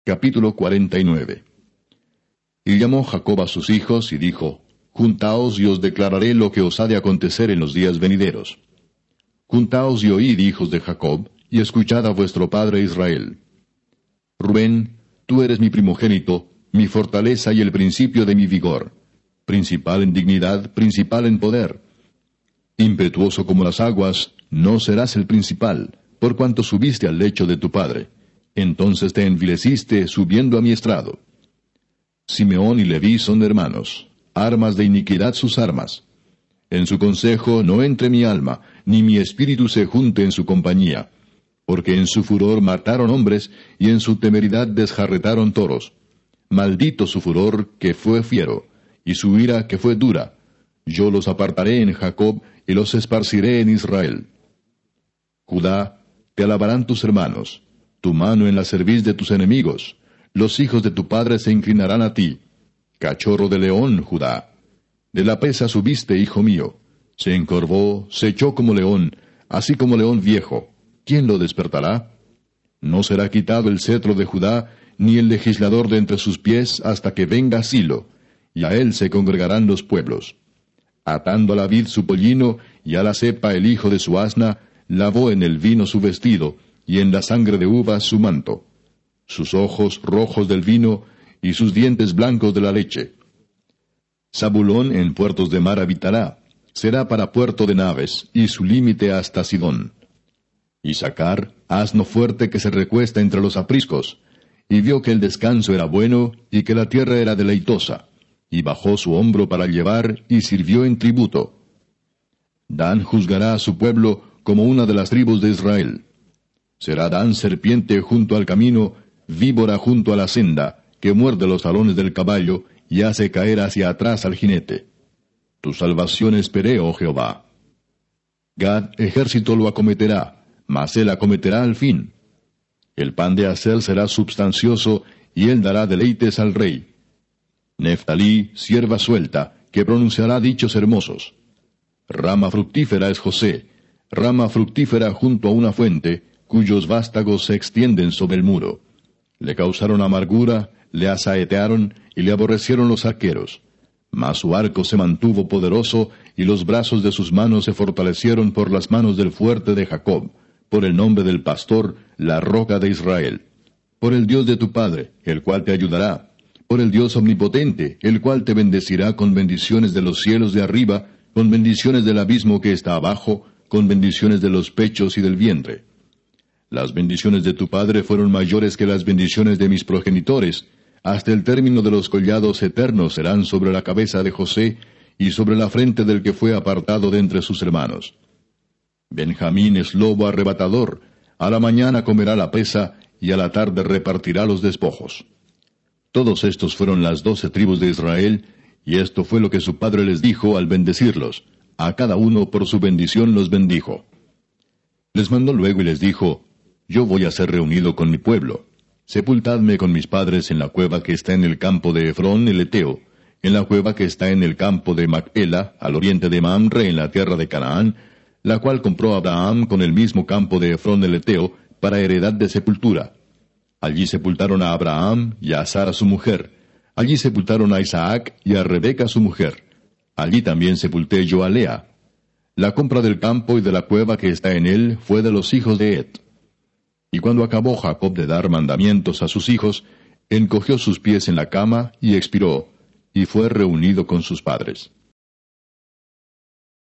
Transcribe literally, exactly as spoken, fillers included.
Capítulo cuarenta y nueve. Y llamó Jacob a sus hijos, y dijo, Juntaos, y os declararé lo que os ha de acontecer en los días venideros. Juntaos y oíd, hijos de Jacob, y escuchad a vuestro padre Israel. Rubén, tú eres mi primogénito, mi fortaleza y el principio de mi vigor, principal en dignidad, principal en poder. Impetuoso como las aguas, no serás el principal, por cuanto subiste al lecho de tu padre. Entonces te envileciste subiendo a mi estrado. Simeón y Leví son hermanos, armas de iniquidad sus armas. En su consejo no entre mi alma, ni mi espíritu se junte en su compañía, porque en su furor mataron hombres, y en su temeridad desjarretaron toros. Maldito su furor, que fue fiero, y su ira, que fue dura. Yo los apartaré en Jacob, y los esparciré en Israel. Judá, te alabarán tus hermanos, tu mano en la cerviz de tus enemigos. Los hijos de tu padre se inclinarán a ti. Cachorro de león, Judá. De la pesa subiste, hijo mío. Se encorvó, se echó como león, así como león viejo. ¿Quién lo despertará? No será quitado el cetro de Judá, ni el legislador de entre sus pies, hasta que venga Silo, y a él se congregarán los pueblos. Atando a la vid su pollino, y a la cepa el hijo de su asna, lavó en el vino su vestido, y en la sangre de uvas su manto. Sus ojos rojos del vino, y sus dientes blancos de la leche. Zabulón en puertos de mar habitará, será para puerto de naves, y su límite hasta Sidón. Isacar, asno fuerte que se recuesta entre los apriscos, y vio que el descanso era bueno, y que la tierra era deleitosa, y bajó su hombro para llevar, y sirvió en tributo. Dan juzgará a su pueblo como una de las tribus de Israel. Será Dan serpiente junto al camino, víbora junto a la senda, que muerde los talones del caballo, y hace caer hacia atrás al jinete. Tu salvación esperé, oh Jehová. Gad, ejército lo acometerá, mas él acometerá al fin. El pan de Aser será substancioso, y él dará deleites al rey. Neftalí, sierva suelta, que pronunciará dichos hermosos. Rama fructífera es José, rama fructífera junto a una fuente, cuyos vástagos se extienden sobre el muro. Le causaron amargura, le asaetearon, y le aborrecieron los arqueros. Mas su arco se mantuvo poderoso, y los brazos de sus manos se fortalecieron por las manos del fuerte de Jacob, por el nombre del pastor, la roca de Israel. Por el Dios de tu padre, el cual te ayudará. Por el Dios omnipotente, el cual te bendecirá con bendiciones de los cielos de arriba, con bendiciones del abismo que está abajo, con bendiciones de los pechos y del vientre. Las bendiciones de tu padre fueron mayores que las bendiciones de mis progenitores, hasta el término de los collados eternos serán sobre la cabeza de José, y sobre la frente del que fue apartado de entre sus hermanos. Benjamín es lobo arrebatador, a la mañana comerá la presa, y a la tarde repartirá los despojos. Todos estos fueron las doce tribus de Israel, y esto fue lo que su padre les dijo al bendecirlos. A cada uno por su bendición los bendijo. Les mandó luego y les dijo, Yo voy a ser reunido con mi pueblo. Sepultadme con mis padres en la cueva que está en el campo de Efrón el Eteo, en la cueva que está en el campo de Macpela, al oriente de Mamre, en la tierra de Canaán, la cual compró Abraham con el mismo campo de Efrón el Eteo, para heredad de sepultura. Allí sepultaron a Abraham y a Sara su mujer. Allí sepultaron a Isaac y a Rebeca su mujer. Allí también sepulté yo a Lea. La compra del campo y de la cueva que está en él fue de los hijos de Et. Y cuando acabó Jacob de dar mandamientos a sus hijos, encogió sus pies en la cama y expiró, y fue reunido con sus padres.